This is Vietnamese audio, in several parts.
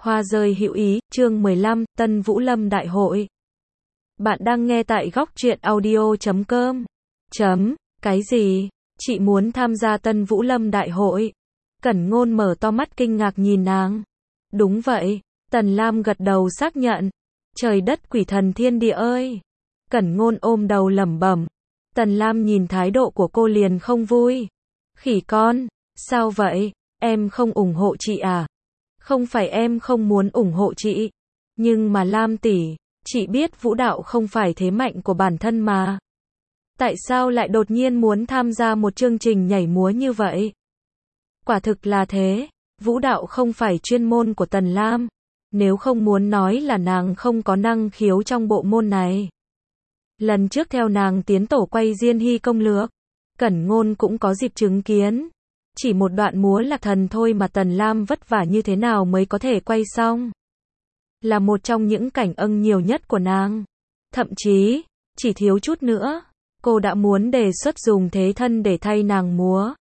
Hoa rơi hữu ý, chương 15, Tân Vũ Lâm Đại hội. Bạn đang nghe tại góc truyện audio.com. Cái gì? Chị muốn tham gia Tân Vũ Lâm Đại hội? Cẩn Ngôn mở to mắt kinh ngạc nhìn nàng. Đúng vậy, Tần Lam gật đầu xác nhận. Trời đất quỷ thần thiên địa ơi! Cẩn Ngôn ôm đầu lẩm bẩm. Tần Lam nhìn thái độ của cô liền không vui. Khỉ con, sao vậy? Em không ủng hộ chị à? Không phải em không muốn ủng hộ chị, nhưng mà Lam tỷ, chị biết vũ đạo không phải thế mạnh của bản thân mà. Tại sao lại đột nhiên muốn tham gia một chương trình nhảy múa như vậy? Quả thực là thế, vũ đạo không phải chuyên môn của Tần Lam, nếu không muốn nói là nàng không có năng khiếu trong bộ môn này. Lần trước theo nàng tiến tổ quay Diên Hy công lược, Cẩn Ngôn cũng có dịp chứng kiến. Chỉ một đoạn múa lạc thần thôi mà Tần Lam vất vả như thế nào mới có thể quay xong. Là một trong những cảnh âng nhiều nhất của nàng. Thậm chí, chỉ thiếu chút nữa, cô đã muốn đề xuất dùng thế thân để thay nàng múa.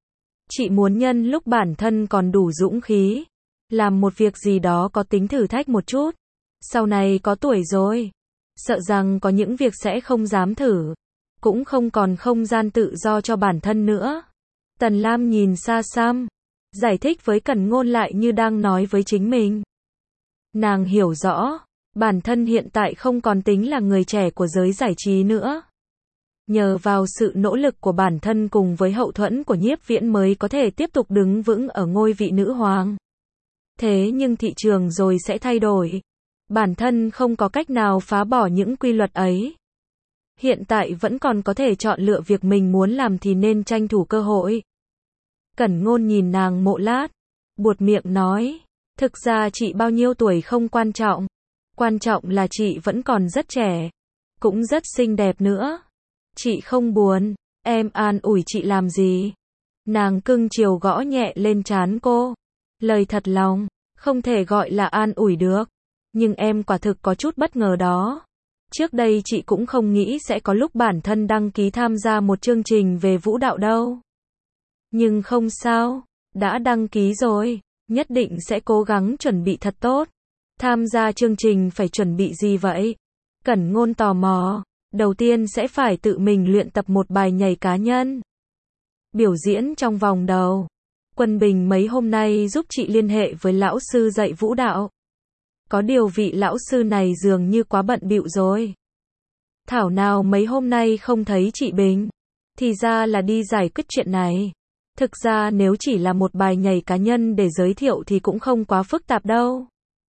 Chị muốn nhân lúc bản thân còn đủ dũng khí, làm một việc gì đó có tính thử thách một chút. Sau này có tuổi rồi, sợ rằng có những việc sẽ không dám thử, cũng không còn không gian tự do cho bản thân nữa. Tần Lam nhìn xa xăm, giải thích với Cẩn Ngôn lại như đang nói với chính mình. Nàng hiểu rõ, bản thân hiện tại không còn tính là người trẻ của giới giải trí nữa. Nhờ vào sự nỗ lực của bản thân cùng với hậu thuẫn của Nhiếp Viễn mới có thể tiếp tục đứng vững ở ngôi vị nữ hoàng. Thế nhưng thị trường rồi sẽ thay đổi. Bản thân không có cách nào phá bỏ những quy luật ấy. Hiện tại vẫn còn có thể chọn lựa việc mình muốn làm thì nên tranh thủ cơ hội. Cẩn Ngôn nhìn nàng một lát, buột miệng nói, thực ra chị bao nhiêu tuổi không quan trọng, quan trọng là chị vẫn còn rất trẻ, cũng rất xinh đẹp nữa. Chị không buồn, em an ủi chị làm gì? Nàng cưng chiều gõ nhẹ lên trán cô, lời thật lòng, không thể gọi là an ủi được, nhưng em quả thực có chút bất ngờ đó. Trước đây chị cũng không nghĩ sẽ có lúc bản thân đăng ký tham gia một chương trình về vũ đạo đâu. Nhưng không sao, đã đăng ký rồi, nhất định sẽ cố gắng chuẩn bị thật tốt. Tham gia chương trình phải chuẩn bị gì vậy? Cẩn Ngôn tò mò, đầu tiên sẽ phải tự mình luyện tập một bài nhảy cá nhân. Biểu diễn trong vòng đầu. Quân Bình mấy hôm nay giúp chị liên hệ với lão sư dạy vũ đạo. Có điều vị lão sư này dường như quá bận bịu rồi. Thảo nào mấy hôm nay không thấy chị Bình. Thì ra là đi giải quyết chuyện này. Thực ra nếu chỉ là một bài nhảy cá nhân để giới thiệu thì cũng không quá phức tạp đâu.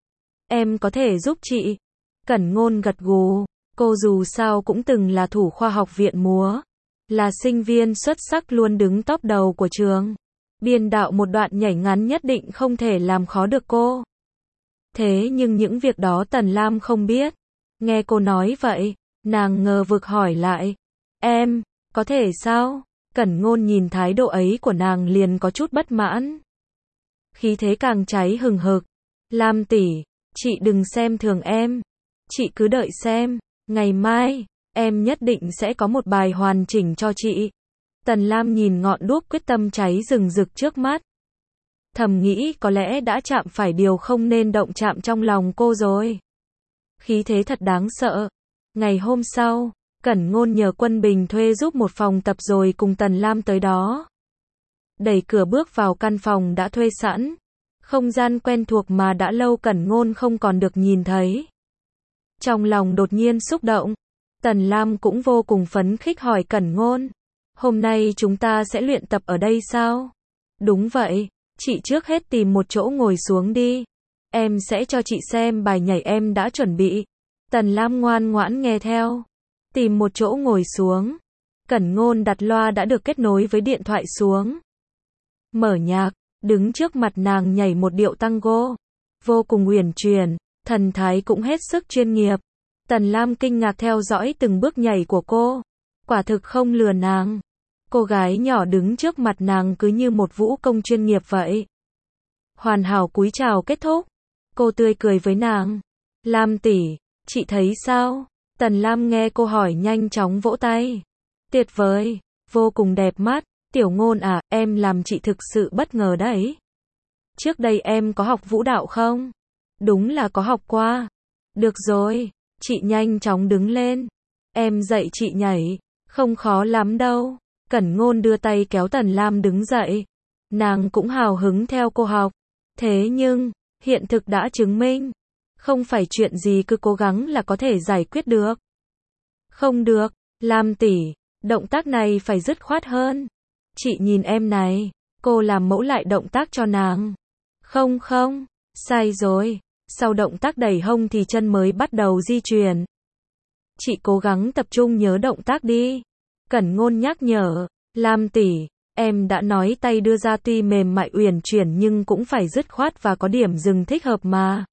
Em có thể giúp chị. Cẩn Ngôn gật gù. Cô dù sao cũng từng là thủ khoa học viện múa. Là sinh viên xuất sắc luôn đứng top đầu của trường. Biên đạo một đoạn nhảy ngắn nhất định không thể làm khó được cô. Thế nhưng những việc đó Tần Lam không biết. Nghe cô nói vậy, nàng ngờ vực hỏi lại. Em, có thể sao? Cẩn Ngôn nhìn thái độ ấy của nàng liền có chút bất mãn. Khí thế càng cháy hừng hực. Lam tỷ, chị đừng xem thường em. Chị cứ đợi xem, ngày mai, em nhất định sẽ có một bài hoàn chỉnh cho chị. Tần Lam nhìn ngọn đuốc quyết tâm cháy rừng rực trước mắt. Thầm nghĩ có lẽ đã chạm phải điều không nên động chạm trong lòng cô rồi. Khí thế thật đáng sợ. Ngày hôm sau, Cẩn Ngôn nhờ Quân Bình thuê giúp một phòng tập rồi cùng Tần Lam tới đó. Đẩy cửa bước vào căn phòng đã thuê sẵn. Không gian quen thuộc mà đã lâu Cẩn Ngôn không còn được nhìn thấy. Trong lòng đột nhiên xúc động. Tần Lam cũng vô cùng phấn khích hỏi Cẩn Ngôn. Hôm nay chúng ta sẽ luyện tập ở đây sao? Đúng vậy, chị trước hết tìm một chỗ ngồi xuống đi. Em sẽ cho chị xem bài nhảy em đã chuẩn bị. Tần Lam ngoan ngoãn nghe theo. Tìm một chỗ ngồi xuống. Cẩn Ngôn đặt loa đã được kết nối với điện thoại xuống. Mở nhạc, đứng trước mặt nàng nhảy một điệu tango. Vô cùng uyển chuyển, thần thái cũng hết sức chuyên nghiệp. Tần Lam kinh ngạc theo dõi từng bước nhảy của cô. Quả thực không lừa nàng. Cô gái nhỏ đứng trước mặt nàng cứ như một vũ công chuyên nghiệp vậy. Hoàn hảo cúi chào kết thúc. Cô tươi cười với nàng. Lam tỷ, chị thấy sao? Tần Lam nghe cô hỏi nhanh chóng vỗ tay. Tuyệt vời, vô cùng đẹp mắt. Tiểu Ngôn à, em làm chị thực sự bất ngờ đấy. Trước đây em có học vũ đạo không? Đúng là có học qua. Được rồi, chị nhanh chóng đứng lên. Em dạy chị nhảy, không khó lắm đâu. Cẩn Ngôn đưa tay kéo Tần Lam đứng dậy. Nàng cũng hào hứng theo cô học. Thế nhưng, hiện thực đã chứng minh, không phải chuyện gì cứ cố gắng là có thể giải quyết được. Không được, Lam tỷ, động tác này phải dứt khoát hơn. Chị nhìn em này, cô làm mẫu lại động tác cho nàng. Không không, sai rồi. Sau động tác đẩy hông thì chân mới bắt đầu di chuyển. Chị cố gắng tập trung nhớ động tác đi. Cẩn Ngôn nhắc nhở, Lam tỷ, em đã nói tay đưa ra tuy mềm mại uyển chuyển nhưng cũng phải dứt khoát và có điểm dừng thích hợp mà.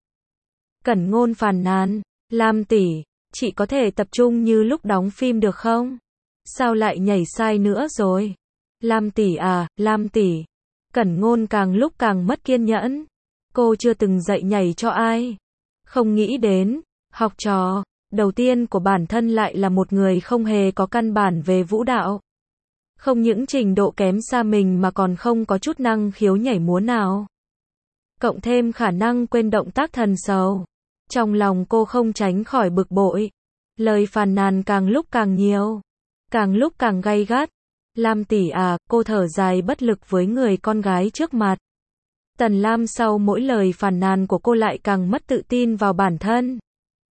Cẩn Ngôn phàn nàn, Lam tỷ, chị có thể tập trung như lúc đóng phim được không? Sao lại nhảy sai nữa rồi? Lam tỷ à, Lam tỷ. Cẩn Ngôn càng lúc càng mất kiên nhẫn. Cô chưa từng dạy nhảy cho ai. Không nghĩ đến, học trò đầu tiên của bản thân lại là một người không hề có căn bản về vũ đạo. Không những trình độ kém xa mình mà còn không có chút năng khiếu nhảy múa nào. Cộng thêm khả năng quên động tác thần sầu. Trong lòng cô không tránh khỏi bực bội. Lời phàn nàn càng lúc càng nhiều. Càng lúc càng gay gắt. Lam tỷ à, cô thở dài bất lực với người con gái trước mặt. Tần Lam sau mỗi lời phàn nàn của cô lại càng mất tự tin vào bản thân.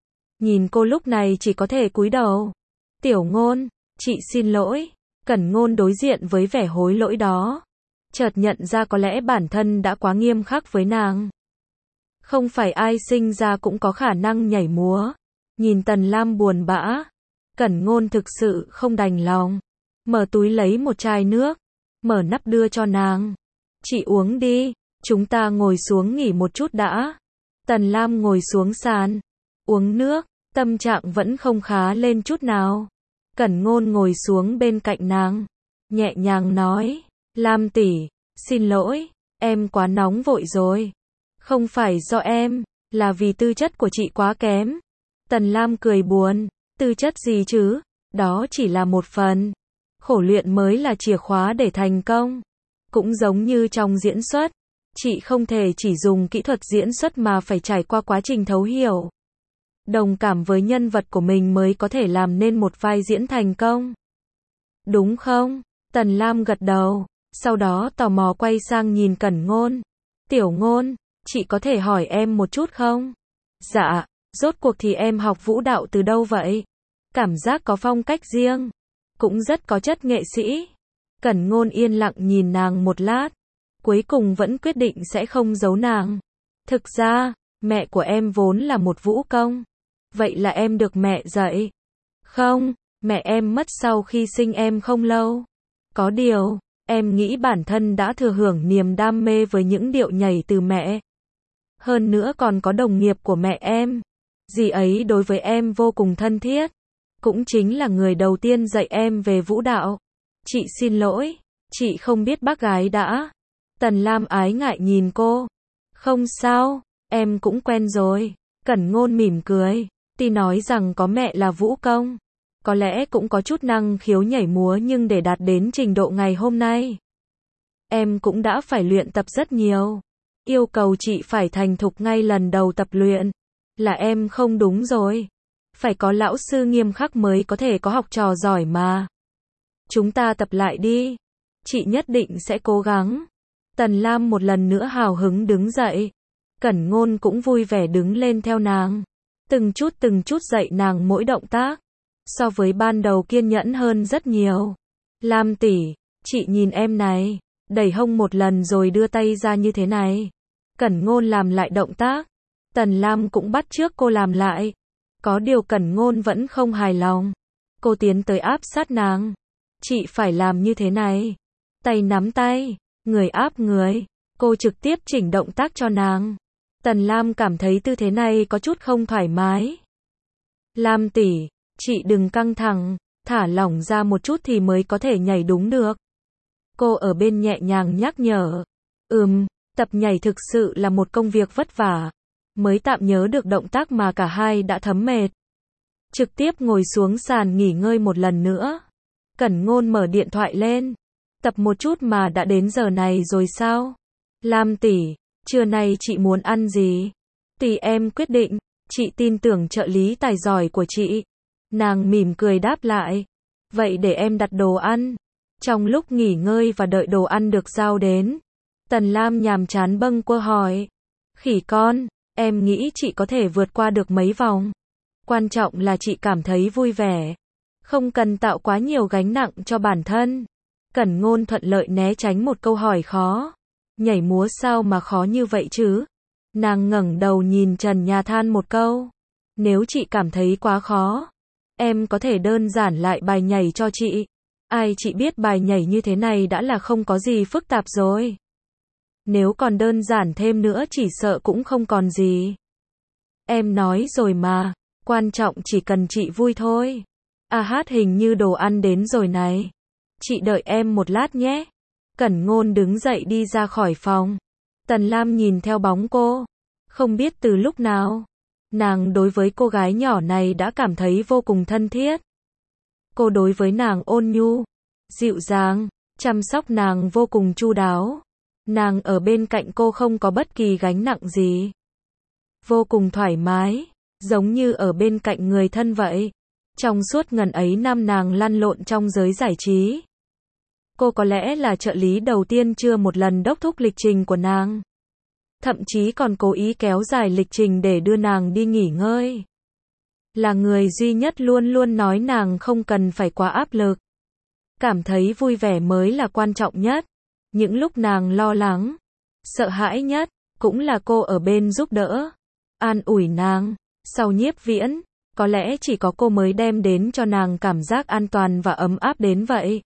Nhìn cô lúc này chỉ có thể cúi đầu. Tiểu Ngôn, chị xin lỗi. Cẩn Ngôn đối diện với vẻ hối lỗi đó. Chợt nhận ra có lẽ bản thân đã quá nghiêm khắc với nàng. Không phải ai sinh ra cũng có khả năng nhảy múa. Nhìn Tần Lam buồn bã. Cẩn Ngôn thực sự không đành lòng. Mở túi lấy một chai nước. Mở nắp đưa cho nàng. Chị uống đi. Chúng ta ngồi xuống nghỉ một chút đã. Tần Lam ngồi xuống sàn. Uống nước. Tâm trạng vẫn không khá lên chút nào. Cẩn Ngôn ngồi xuống bên cạnh nàng. Nhẹ nhàng nói. Lam tỷ, xin lỗi. Em quá nóng vội rồi. Không phải do em. Là vì tư chất của chị quá kém. Tần Lam cười buồn. Tư chất gì chứ? Đó chỉ là một phần. Khổ luyện mới là chìa khóa để thành công. Cũng giống như trong diễn xuất. Chị không thể chỉ dùng kỹ thuật diễn xuất mà phải trải qua quá trình thấu hiểu. Đồng cảm với nhân vật của mình mới có thể làm nên một vai diễn thành công. Đúng không? Tần Lam gật đầu. Sau đó tò mò quay sang nhìn Cẩn Ngôn. Tiểu Ngôn, chị có thể hỏi em một chút không? Dạ, rốt cuộc thì em học vũ đạo từ đâu vậy? Cảm giác có phong cách riêng. Cũng rất có chất nghệ sĩ. Cẩn Ngôn yên lặng nhìn nàng một lát. Cuối cùng vẫn quyết định sẽ không giấu nàng. Thực ra, mẹ của em vốn là một vũ công. Vậy là em được mẹ dạy? Không, mẹ em mất sau khi sinh em không lâu. Có điều, em nghĩ bản thân đã thừa hưởng niềm đam mê với những điệu nhảy từ mẹ. Hơn nữa còn có đồng nghiệp của mẹ em. Dì ấy đối với em vô cùng thân thiết. Cũng chính là người đầu tiên dạy em về vũ đạo. Chị xin lỗi, chị không biết bác gái đã. Tần Lam ái ngại nhìn cô. Không sao, em cũng quen rồi. Cẩn Ngôn mỉm cười. Tuy nói rằng có mẹ là vũ công, có lẽ cũng có chút năng khiếu nhảy múa nhưng để đạt đến trình độ ngày hôm nay, em cũng đã phải luyện tập rất nhiều. Yêu cầu chị phải thành thục ngay lần đầu tập luyện, là em không đúng rồi. Phải có lão sư nghiêm khắc mới có thể có học trò giỏi mà. Chúng ta tập lại đi. Chị nhất định sẽ cố gắng. Tần Lam một lần nữa hào hứng đứng dậy. Cẩn Ngôn cũng vui vẻ đứng lên theo nàng. Từng chút dạy nàng mỗi động tác. So với ban đầu kiên nhẫn hơn rất nhiều. Lam tỷ, chị nhìn em này. Đẩy hông một lần rồi đưa tay ra như thế này. Cẩn Ngôn làm lại động tác. Tần Lam cũng bắt chước cô làm lại. Có điều Cẩn Ngôn vẫn không hài lòng. Cô tiến tới áp sát nàng. Chị phải làm như thế này. Tay nắm tay, người áp người. Cô trực tiếp chỉnh động tác cho nàng. Tần Lam cảm thấy tư thế này có chút không thoải mái. Lam tỷ, chị đừng căng thẳng, thả lỏng ra một chút thì mới có thể nhảy đúng được. Cô ở bên nhẹ nhàng nhắc nhở. Tập nhảy thực sự là một công việc vất vả. Mới tạm nhớ được động tác mà cả hai đã thấm mệt. Trực tiếp ngồi xuống sàn nghỉ ngơi một lần nữa. Cẩn Ngôn mở điện thoại lên. Tập một chút mà đã đến giờ này rồi sao? Lam tỷ, trưa nay chị muốn ăn gì? Tùy em quyết định, chị tin tưởng trợ lý tài giỏi của chị. Nàng mỉm cười đáp lại. Vậy để em đặt đồ ăn. Trong lúc nghỉ ngơi và đợi đồ ăn được giao đến, Tần Lam nhàm chán bâng quơ hỏi. Khỉ con, em nghĩ chị có thể vượt qua được mấy vòng. Quan trọng là chị cảm thấy vui vẻ. Không cần tạo quá nhiều gánh nặng cho bản thân. Cẩn Ngôn thuận lợi né tránh một câu hỏi khó. Nhảy múa sao mà khó như vậy chứ? Nàng ngẩng đầu nhìn trần nhà than một câu. Nếu chị cảm thấy quá khó, em có thể đơn giản lại bài nhảy cho chị. Ai chị biết bài nhảy như thế này đã là không có gì phức tạp rồi. Nếu còn đơn giản thêm nữa chỉ sợ cũng không còn gì. Em nói rồi mà, quan trọng chỉ cần chị vui thôi. À hát hình như đồ ăn đến rồi này. Chị đợi em một lát nhé. Cẩn Ngôn đứng dậy đi ra khỏi phòng. Tần Lam nhìn theo bóng cô. Không biết từ lúc nào, nàng đối với cô gái nhỏ này đã cảm thấy vô cùng thân thiết. Cô đối với nàng ôn nhu, dịu dàng, chăm sóc nàng vô cùng chu đáo. Nàng ở bên cạnh cô không có bất kỳ gánh nặng gì. Vô cùng thoải mái, giống như ở bên cạnh người thân vậy. Trong suốt ngần ấy năm nàng lăn lộn trong giới giải trí, cô có lẽ là trợ lý đầu tiên chưa một lần đốc thúc lịch trình của nàng. Thậm chí còn cố ý kéo dài lịch trình để đưa nàng đi nghỉ ngơi. Là người duy nhất luôn luôn nói nàng không cần phải quá áp lực. Cảm thấy vui vẻ mới là quan trọng nhất. Những lúc nàng lo lắng, sợ hãi nhất, cũng là cô ở bên giúp đỡ, an ủi nàng. Sau Nhiếp Viễn, có lẽ chỉ có cô mới đem đến cho nàng cảm giác an toàn và ấm áp đến vậy.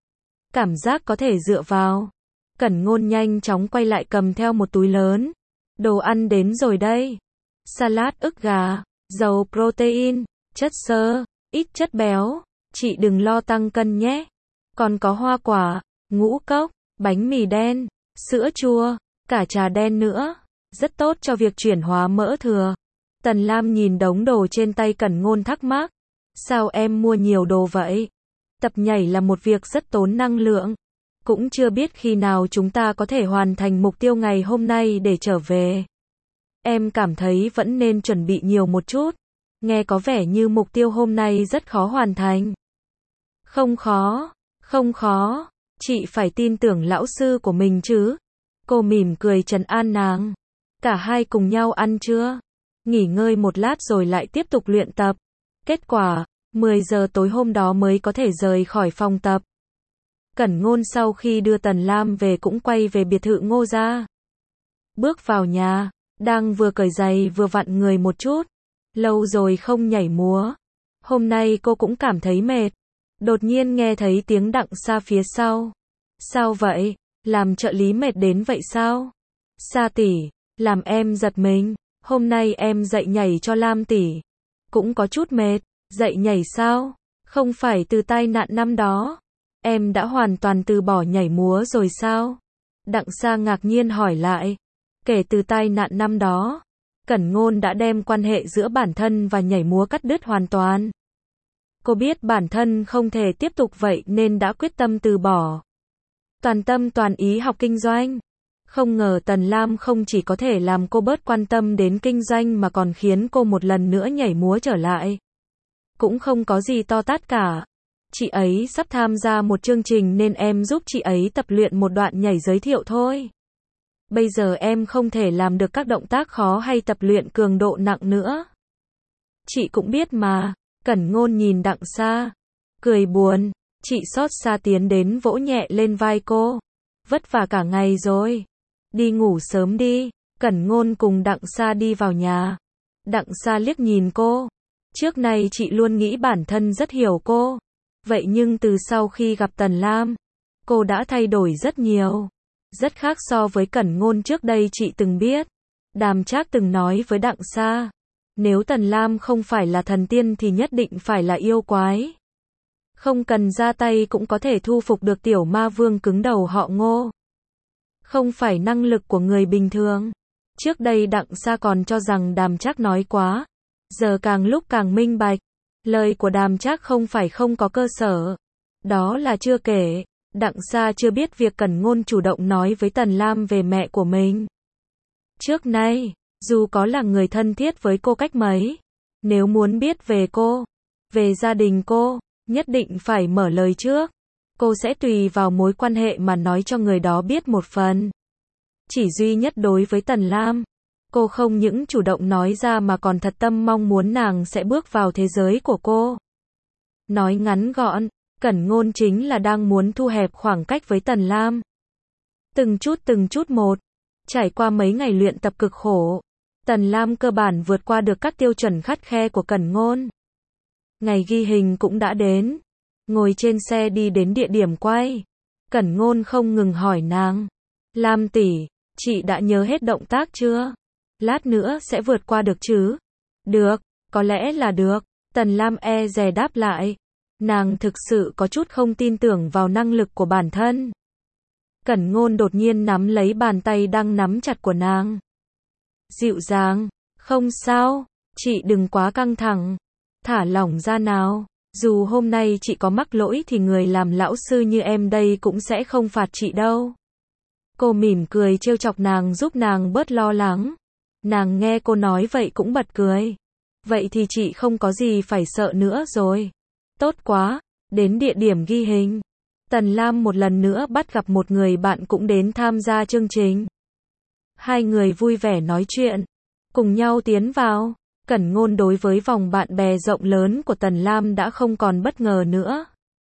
Cảm giác có thể dựa vào. Cẩn Ngôn nhanh chóng quay lại cầm theo một túi lớn. Đồ ăn đến rồi đây. Salad ức gà, giàu protein, chất xơ, ít chất béo. Chị đừng lo tăng cân nhé. Còn có hoa quả, ngũ cốc, bánh mì đen, sữa chua, cả trà đen nữa. Rất tốt cho việc chuyển hóa mỡ thừa. Tần Lam nhìn đống đồ trên tay Cẩn Ngôn thắc mắc. Sao em mua nhiều đồ vậy? Tập nhảy là một việc rất tốn năng lượng. Cũng chưa biết khi nào chúng ta có thể hoàn thành mục tiêu ngày hôm nay để trở về. Em cảm thấy vẫn nên chuẩn bị nhiều một chút. Nghe có vẻ như mục tiêu hôm nay rất khó hoàn thành. Không khó, không khó. Chị phải tin tưởng lão sư của mình chứ. Cô mỉm cười trấn an nàng. Cả hai cùng nhau ăn trưa. Nghỉ ngơi một lát rồi lại tiếp tục luyện tập. Kết quả, 10 giờ tối hôm đó mới có thể rời khỏi phòng tập. Cẩn Ngôn sau khi đưa Tần Lam về cũng quay về biệt thự Ngô gia. Bước vào nhà, đang vừa cởi giày vừa vặn người một chút. Lâu rồi không nhảy múa. Hôm nay cô cũng cảm thấy mệt. Đột nhiên nghe thấy tiếng Đặng Sa phía sau. Sao vậy? Làm trợ lý mệt đến vậy sao? Sa tỷ, làm em giật mình. Hôm nay em dạy nhảy cho Lam tỷ. Cũng có chút mệt. Dạy nhảy sao? Không phải từ tai nạn năm đó. Em đã hoàn toàn từ bỏ nhảy múa rồi sao? Đặng Sa ngạc nhiên hỏi lại. Kể từ tai nạn năm đó, Cẩn Ngôn đã đem quan hệ giữa bản thân và nhảy múa cắt đứt hoàn toàn. Cô biết bản thân không thể tiếp tục vậy nên đã quyết tâm từ bỏ. Toàn tâm toàn ý học kinh doanh. Không ngờ Tần Lam không chỉ có thể làm cô bớt quan tâm đến kinh doanh mà còn khiến cô một lần nữa nhảy múa trở lại. Cũng không có gì to tát cả. Chị ấy sắp tham gia một chương trình nên em giúp chị ấy tập luyện một đoạn nhảy giới thiệu thôi. Bây giờ em không thể làm được các động tác khó hay tập luyện cường độ nặng nữa. Chị cũng biết mà. Cẩn Ngôn nhìn Đặng Sa, cười buồn. Chị xót xa tiến đến vỗ nhẹ lên vai cô. Vất vả cả ngày rồi. Đi ngủ sớm đi. Cẩn Ngôn cùng Đặng Sa đi vào nhà. Đặng Sa liếc nhìn cô. Trước nay chị luôn nghĩ bản thân rất hiểu cô. Vậy nhưng từ sau khi gặp Tần Lam, cô đã thay đổi rất nhiều. Rất khác so với Cẩn Ngôn trước đây chị từng biết. Đàm Trác từng nói với Đặng Sa. Nếu Tần Lam không phải là thần tiên thì nhất định phải là yêu quái. Không cần ra tay cũng có thể thu phục được tiểu ma vương cứng đầu họ Ngô. Không phải năng lực của người bình thường. Trước đây Đặng Sa còn cho rằng Đàm Trác nói quá. Giờ càng lúc càng minh bạch. Lời của Đàm Trác không phải không có cơ sở. Đó là chưa kể, Đặng Sa chưa biết việc Cẩn Ngôn chủ động nói với Tần Lam về mẹ của mình. Trước nay, Dù có là người thân thiết với cô cách mấy, nếu muốn biết về cô, về gia đình cô, nhất định phải mở lời trước. Cô sẽ tùy vào mối quan hệ mà nói cho người đó biết một phần. Chỉ duy nhất đối với Tần Lam, cô không những chủ động nói ra mà còn thật tâm mong muốn nàng sẽ bước vào thế giới của cô. Nói ngắn gọn, Cẩn Ngôn chính là đang muốn thu hẹp khoảng cách với Tần Lam. Từng chút một, trải qua mấy ngày luyện tập cực khổ, Tần Lam cơ bản vượt qua được các tiêu chuẩn khắt khe của Cẩn Ngôn. Ngày ghi hình cũng đã đến. Ngồi trên xe đi đến địa điểm quay, Cẩn Ngôn không ngừng hỏi nàng. Lam tỷ, chị đã nhớ hết động tác chưa? Lát nữa sẽ vượt qua được chứ? Được, có lẽ là được. Tần Lam e dè đáp lại. Nàng thực sự có chút không tin tưởng vào năng lực của bản thân. Cẩn Ngôn đột nhiên nắm lấy bàn tay đang nắm chặt của nàng. Dịu dàng, không sao, chị đừng quá căng thẳng. Thả lỏng ra nào. Dù hôm nay chị có mắc lỗi thì người làm lão sư như em đây cũng sẽ không phạt chị đâu. Cô mỉm cười trêu chọc nàng giúp nàng bớt lo lắng. Nàng nghe cô nói vậy cũng bật cười. Vậy thì chị không có gì phải sợ nữa rồi. Tốt quá, đến địa điểm ghi hình. Tần Lam một lần nữa bắt gặp một người bạn cũng đến tham gia chương trình. Hai người vui vẻ nói chuyện, cùng nhau tiến vào. Cẩn Ngôn đối với vòng bạn bè rộng lớn của Tần Lam đã không còn bất ngờ nữa.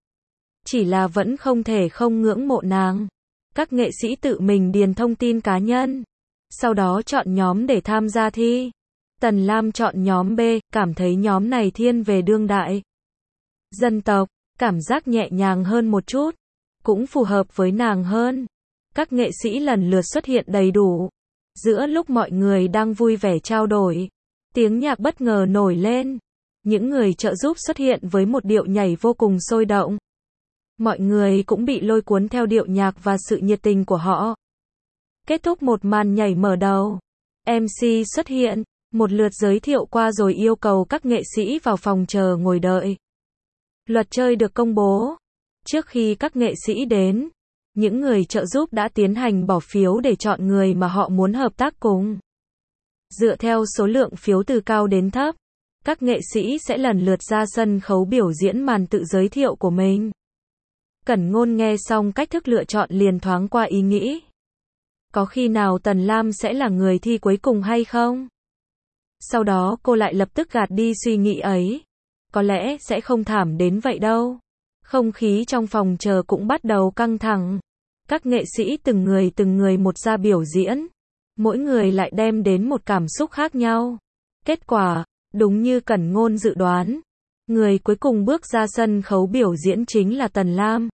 Chỉ là vẫn không thể không ngưỡng mộ nàng. Các nghệ sĩ tự mình điền thông tin cá nhân, sau đó chọn nhóm để tham gia thi. Tần Lam chọn nhóm B, cảm thấy nhóm này thiên về đương đại, dân tộc, cảm giác nhẹ nhàng hơn một chút, cũng phù hợp với nàng hơn. Các nghệ sĩ lần lượt xuất hiện đầy đủ. Giữa lúc mọi người đang vui vẻ trao đổi, tiếng nhạc bất ngờ nổi lên. Những người trợ giúp xuất hiện với một điệu nhảy vô cùng sôi động. Mọi người cũng bị lôi cuốn theo điệu nhạc và sự nhiệt tình của họ. Kết thúc một màn nhảy mở đầu, MC xuất hiện, một lượt giới thiệu qua rồi yêu cầu các nghệ sĩ vào phòng chờ ngồi đợi. Luật chơi được công bố. Trước khi các nghệ sĩ đến, những người trợ giúp đã tiến hành bỏ phiếu để chọn người mà họ muốn hợp tác cùng. Dựa theo số lượng phiếu từ cao đến thấp, các nghệ sĩ sẽ lần lượt ra sân khấu biểu diễn màn tự giới thiệu của mình. Cẩn Ngôn nghe xong cách thức lựa chọn liền thoáng qua ý nghĩ. Có khi nào Tần Lam sẽ là người thi cuối cùng hay không? Sau đó cô lại lập tức gạt đi suy nghĩ ấy. Có lẽ sẽ không thảm đến vậy đâu. Không khí trong phòng chờ cũng bắt đầu căng thẳng. Các nghệ sĩ từng người một ra biểu diễn. Mỗi người lại đem đến một cảm xúc khác nhau. Kết quả, đúng như Cẩn Ngôn dự đoán, người cuối cùng bước ra sân khấu biểu diễn chính là Tần Lam.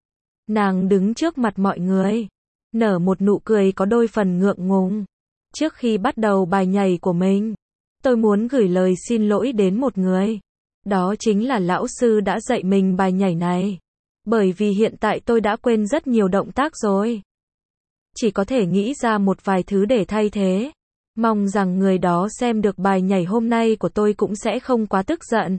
Nàng đứng trước mặt mọi người, nở một nụ cười có đôi phần ngượng ngùng. Trước khi bắt đầu bài nhảy của mình, tôi muốn gửi lời xin lỗi đến một người. Đó chính là lão sư đã dạy mình bài nhảy này. Bởi vì hiện tại tôi đã quên rất nhiều động tác rồi. Chỉ có thể nghĩ ra một vài thứ để thay thế. Mong rằng người đó xem được bài nhảy hôm nay của tôi cũng sẽ không quá tức giận.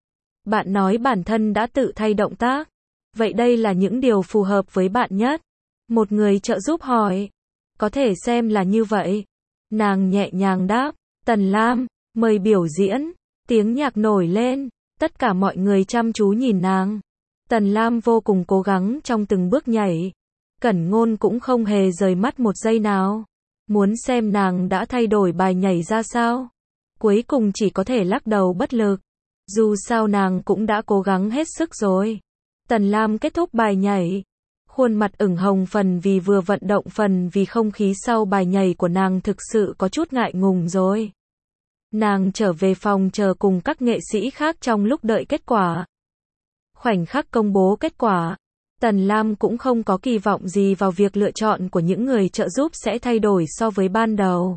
Bạn nói bản thân đã tự thay động tác. Vậy đây là những điều phù hợp với bạn nhất. Một người trợ giúp hỏi. Có thể xem là như vậy. Nàng nhẹ nhàng đáp. Tần Lam, mời biểu diễn. Tiếng nhạc nổi lên. Tất cả mọi người chăm chú nhìn nàng. Tần Lam vô cùng cố gắng trong từng bước nhảy. Cẩn Ngôn cũng không hề rời mắt một giây nào. Muốn xem nàng đã thay đổi bài nhảy ra sao. Cuối cùng chỉ có thể lắc đầu bất lực. Dù sao nàng cũng đã cố gắng hết sức rồi. Tần Lam kết thúc bài nhảy. Khuôn mặt ửng hồng phần vì vừa vận động phần vì không khí sau bài nhảy của nàng thực sự có chút ngại ngùng rồi. Nàng trở về phòng chờ cùng các nghệ sĩ khác trong lúc đợi kết quả. Khoảnh khắc công bố kết quả, Tần Lam cũng không có kỳ vọng gì vào việc lựa chọn của những người trợ giúp sẽ thay đổi so với ban đầu.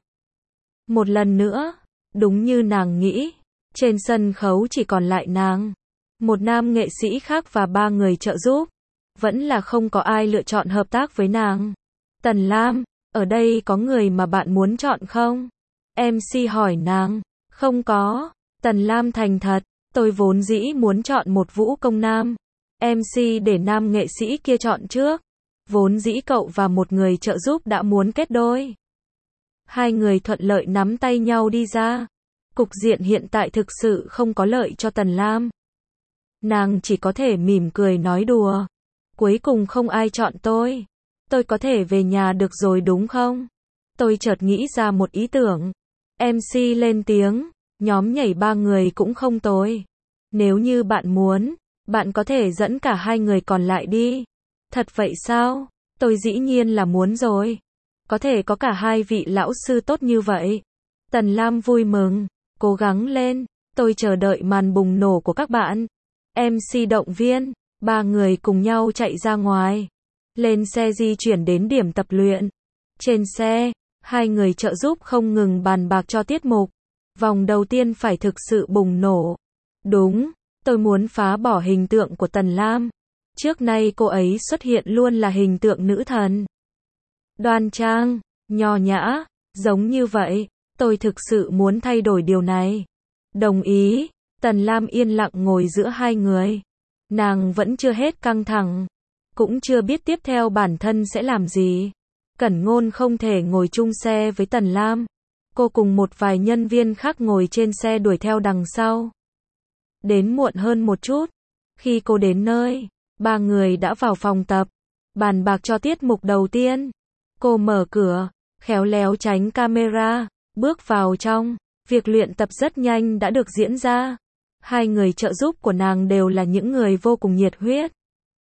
Một lần nữa, đúng như nàng nghĩ, trên sân khấu chỉ còn lại nàng, một nam nghệ sĩ khác và 3 người trợ giúp. Vẫn là không có ai lựa chọn hợp tác với nàng. Tần Lam, ở đây có người mà bạn muốn chọn không? MC hỏi nàng. Không có. Tần Lam thành thật. Tôi vốn dĩ muốn chọn một vũ công nam. MC để nam nghệ sĩ kia chọn trước. Vốn dĩ cậu và một người trợ giúp đã muốn kết đôi. Hai người thuận lợi nắm tay nhau đi ra. Cục diện hiện tại thực sự không có lợi cho Tần Lam. Nàng chỉ có thể mỉm cười nói đùa. Cuối cùng không ai chọn tôi. Tôi có thể về nhà được rồi đúng không? Tôi chợt nghĩ ra một ý tưởng. MC lên tiếng, nhóm nhảy 3 người cũng không tồi. Nếu như bạn muốn, bạn có thể dẫn cả 2 người còn lại đi. Thật vậy sao? Tôi dĩ nhiên là muốn rồi. Có thể có cả 2 vị lão sư tốt như vậy. Tần Lam vui mừng, cố gắng lên, tôi chờ đợi màn bùng nổ của các bạn. MC động viên, 3 người cùng nhau chạy ra ngoài. Lên xe di chuyển đến điểm tập luyện. Trên xe, 2 người trợ giúp không ngừng bàn bạc cho tiết mục. Vòng đầu tiên phải thực sự bùng nổ. Đúng, tôi muốn phá bỏ hình tượng của Tần Lam. Trước nay cô ấy xuất hiện luôn là hình tượng nữ thần. Đoan trang, nho nhã, giống như vậy. Tôi thực sự muốn thay đổi điều này. Đồng ý, Tần Lam yên lặng ngồi giữa 2 người. Nàng vẫn chưa hết căng thẳng. Cũng chưa biết tiếp theo bản thân sẽ làm gì. Cẩn Ngôn không thể ngồi chung xe với Tần Lam. Cô cùng một vài nhân viên khác ngồi trên xe đuổi theo đằng sau. Đến muộn hơn một chút. Khi cô đến nơi, 3 người đã vào phòng tập. Bàn bạc cho tiết mục đầu tiên. Cô mở cửa, khéo léo tránh camera, bước vào trong. Việc luyện tập rất nhanh đã được diễn ra. 2 người trợ giúp của nàng đều là những người vô cùng nhiệt huyết.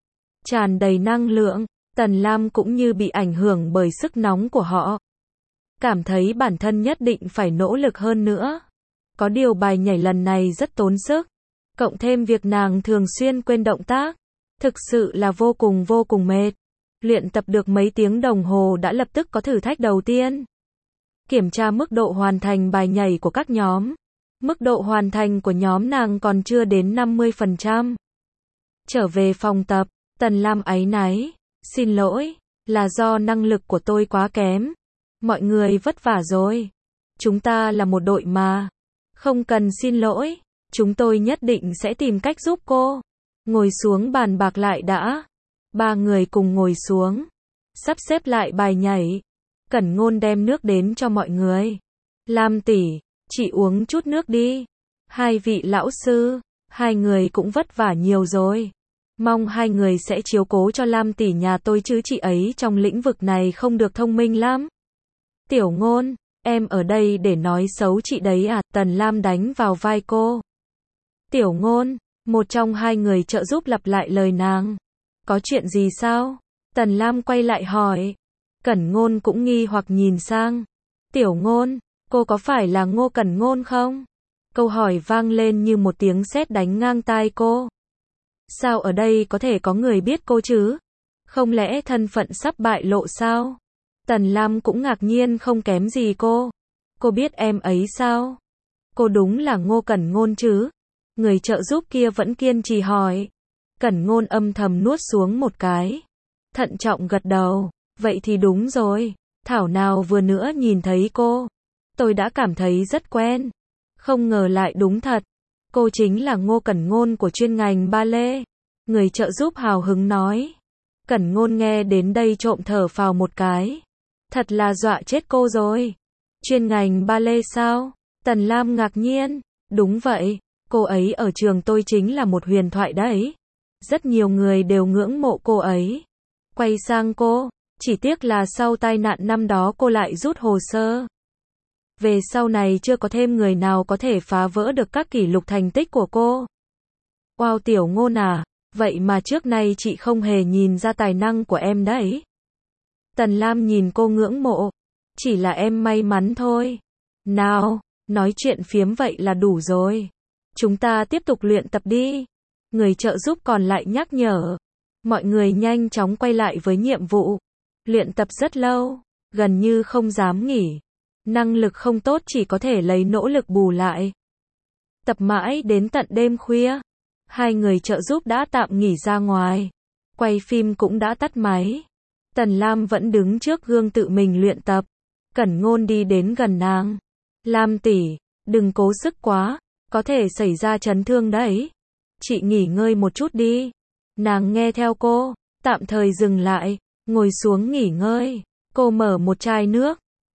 Tràn đầy năng lượng. Tần Lam cũng như bị ảnh hưởng bởi sức nóng của họ. Cảm thấy bản thân nhất định phải nỗ lực hơn nữa. Có điều bài nhảy lần này rất tốn sức. Cộng thêm việc nàng thường xuyên quên động tác. Thực sự là vô cùng mệt. Luyện tập được mấy tiếng đồng hồ đã lập tức có thử thách đầu tiên. Kiểm tra mức độ hoàn thành bài nhảy của các nhóm. Mức độ hoàn thành của nhóm nàng còn chưa đến 50%. Trở về phòng tập, Tần Lam áy náy. Xin lỗi, là do năng lực của tôi quá kém. Mọi người vất vả rồi. Chúng ta là một đội mà. Không cần xin lỗi, chúng tôi nhất định sẽ tìm cách giúp cô. Ngồi xuống bàn bạc lại đã. 3 người cùng ngồi xuống. Sắp xếp lại bài nhảy. Cẩn Ngôn đem nước đến cho mọi người. Lam tỷ, chị uống chút nước đi. 2 vị lão sư, 2 người cũng vất vả nhiều rồi. Mong 2 người sẽ chiếu cố cho Lam tỷ nhà tôi chứ chị ấy trong lĩnh vực này không được thông minh lắm. Tiểu Ngôn, em ở đây để nói xấu chị đấy à? Tần Lam đánh vào vai cô. Tiểu Ngôn, một trong 2 người trợ giúp lặp lại lời nàng. Có chuyện gì sao? Tần Lam quay lại hỏi. Cẩn Ngôn cũng nghi hoặc nhìn sang. Tiểu Ngôn, cô có phải là Ngô Cẩn Ngôn không? Câu hỏi vang lên như một tiếng sét đánh ngang tai cô. Sao ở đây có thể có người biết cô chứ? Không lẽ thân phận sắp bại lộ sao? Tần Lam cũng ngạc nhiên không kém gì cô. Cô biết em ấy sao? Cô đúng là Ngô Cẩn Ngôn chứ? Người trợ giúp kia vẫn kiên trì hỏi. Cẩn Ngôn âm thầm nuốt xuống một cái. Thận trọng gật đầu. Vậy thì đúng rồi. Thảo nào vừa nữa nhìn thấy cô. Tôi đã cảm thấy rất quen. Không ngờ lại đúng thật. Cô chính là Ngô Cẩn Ngôn của chuyên ngành ballet. Người trợ giúp hào hứng nói. Cẩn Ngôn nghe đến đây trộm thở phào một cái. Thật là dọa chết cô rồi. Chuyên ngành ballet sao? Tần Lam ngạc nhiên. Đúng vậy, cô ấy ở trường tôi chính là một huyền thoại đấy. Rất nhiều người đều ngưỡng mộ cô ấy. Quay sang cô, chỉ tiếc là sau tai nạn năm đó cô lại rút hồ sơ. Về sau này chưa có thêm người nào có thể phá vỡ được các kỷ lục thành tích của cô. Wow, Tiểu Ngôn à, vậy mà trước nay chị không hề nhìn ra tài năng của em đấy. Tần Lam nhìn cô ngưỡng mộ. Chỉ là em may mắn thôi. Nào, nói chuyện phiếm vậy là đủ rồi. Chúng ta tiếp tục luyện tập đi. Người trợ giúp còn lại nhắc nhở. Mọi người nhanh chóng quay lại với nhiệm vụ. Luyện tập rất lâu, gần như không dám nghỉ. Năng lực không tốt chỉ có thể lấy nỗ lực bù lại. Tập mãi đến tận đêm khuya. 2 người trợ giúp đã tạm nghỉ ra ngoài. Quay phim cũng đã tắt máy. Tần Lam vẫn đứng trước gương tự mình luyện tập. Cẩn Ngôn đi đến gần nàng. Lam tỷ, đừng cố sức quá, có thể xảy ra chấn thương đấy. Chị nghỉ ngơi một chút đi. Nàng nghe theo cô, tạm thời dừng lại, ngồi xuống nghỉ ngơi. Cô mở một chai nước.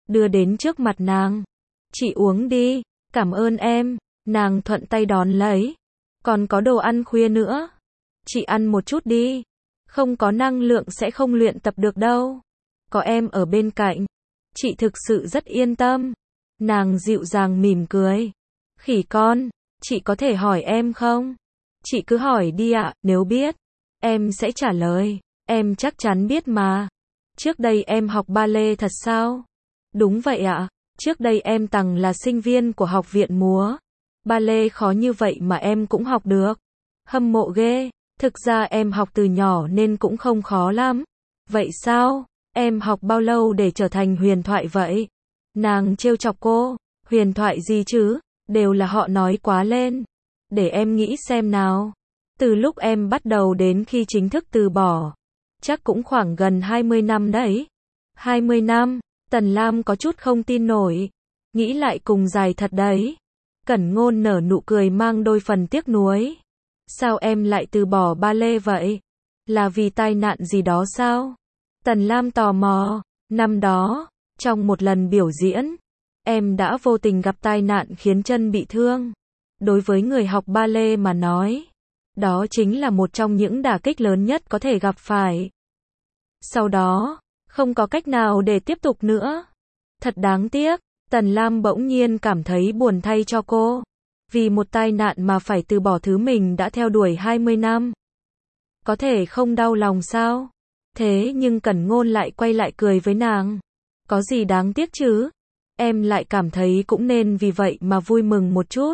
đưa đến trước mặt nàng. Chị uống đi, cảm ơn em. Nàng thuận tay đón lấy. Còn có đồ ăn khuya nữa. Chị ăn một chút đi. Không có năng lượng sẽ không luyện tập được đâu. Có em ở bên cạnh. Chị thực sự rất yên tâm. Nàng dịu dàng mỉm cười. Khỉ con, chị có thể hỏi em không? Chị cứ hỏi đi ạ, nếu biết, em sẽ trả lời. Em chắc chắn biết mà. Trước đây em học ballet thật sao? Đúng vậy ạ. Trước đây em từng là sinh viên của học viện múa. Ballet khó như vậy mà em cũng học được. Hâm mộ ghê. Thực ra em học từ nhỏ nên cũng không khó lắm. Vậy sao? Em học bao lâu để trở thành huyền thoại vậy? Nàng trêu chọc cô. Huyền thoại gì chứ? Đều là họ nói quá lên. Để em nghĩ xem nào. Từ lúc em bắt đầu đến khi chính thức từ bỏ. Chắc cũng khoảng gần 20 năm đấy. 20 năm? Tần Lam có chút không tin nổi. Nghĩ lại cùng dài thật đấy. Cẩn Ngôn nở nụ cười mang đôi phần tiếc nuối. Sao em lại từ bỏ ballet vậy? Là vì tai nạn gì đó sao? Tần Lam tò mò. Năm đó, trong một lần biểu diễn, em đã vô tình gặp tai nạn khiến chân bị thương. Đối với người học ballet mà nói, đó chính là một trong những đả kích lớn nhất có thể gặp phải. Sau đó, không có cách nào để tiếp tục nữa. Thật đáng tiếc, Tần Lam bỗng nhiên cảm thấy buồn thay cho cô. Vì một tai nạn mà phải từ bỏ thứ mình đã theo đuổi 20 năm. Có thể không đau lòng sao? Thế nhưng Cẩn Ngôn lại quay lại cười với nàng. Có gì đáng tiếc chứ? Em lại cảm thấy cũng nên vì vậy mà vui mừng một chút.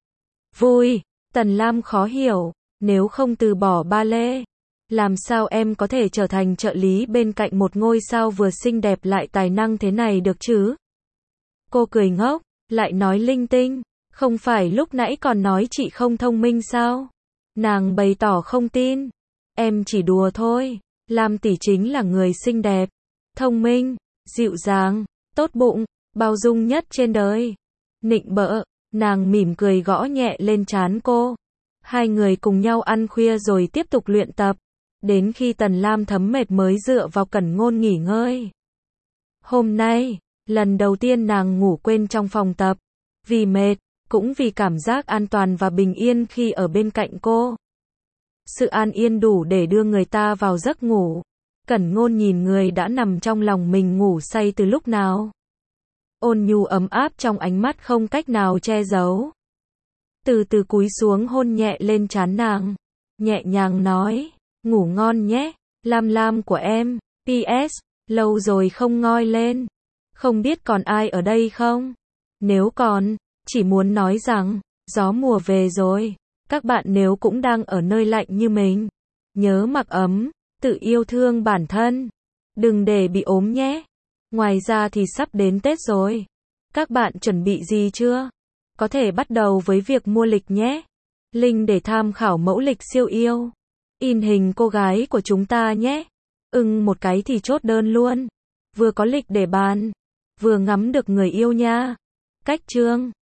Vui? Tần Lam khó hiểu. Nếu không từ bỏ ballet, làm sao em có thể trở thành trợ lý bên cạnh một ngôi sao vừa xinh đẹp lại tài năng thế này được chứ? Cô cười ngốc, lại nói linh tinh. Không phải lúc nãy còn nói chị không thông minh sao? Nàng bày tỏ không tin. Em chỉ đùa thôi. Lam tỷ chính là người xinh đẹp, thông minh, dịu dàng, tốt bụng, bao dung nhất trên đời. Nịnh bợ, nàng mỉm cười gõ nhẹ lên trán cô. Hai người cùng nhau ăn khuya rồi tiếp tục luyện tập. Đến khi Tần Lam thấm mệt mới dựa vào Cẩn Ngôn nghỉ ngơi. Hôm nay, lần đầu tiên nàng ngủ quên trong phòng tập. Vì mệt, cũng vì cảm giác an toàn và bình yên khi ở bên cạnh cô. Sự an yên đủ để đưa người ta vào giấc ngủ. Cẩn Ngôn nhìn người đã nằm trong lòng mình ngủ say từ lúc nào. Ôn nhu ấm áp trong ánh mắt không cách nào che giấu. Từ từ cúi xuống hôn nhẹ lên trán nàng. Nhẹ nhàng nói, ngủ ngon nhé, Lam Lam của em. PS, lâu rồi không ngoi lên. Không biết còn ai ở đây không? Nếu còn, chỉ muốn nói rằng, gió mùa về rồi. Các bạn nếu cũng đang ở nơi lạnh như mình, nhớ mặc ấm, tự yêu thương bản thân. Đừng để bị ốm nhé. Ngoài ra thì sắp đến Tết rồi. Các bạn chuẩn bị gì chưa? Có thể bắt đầu với việc mua lịch nhé. Link để tham khảo mẫu lịch siêu yêu. In hình cô gái của chúng ta nhé. Một cái thì chốt đơn luôn. Vừa có lịch để bàn, vừa ngắm được người yêu nha. Cách chương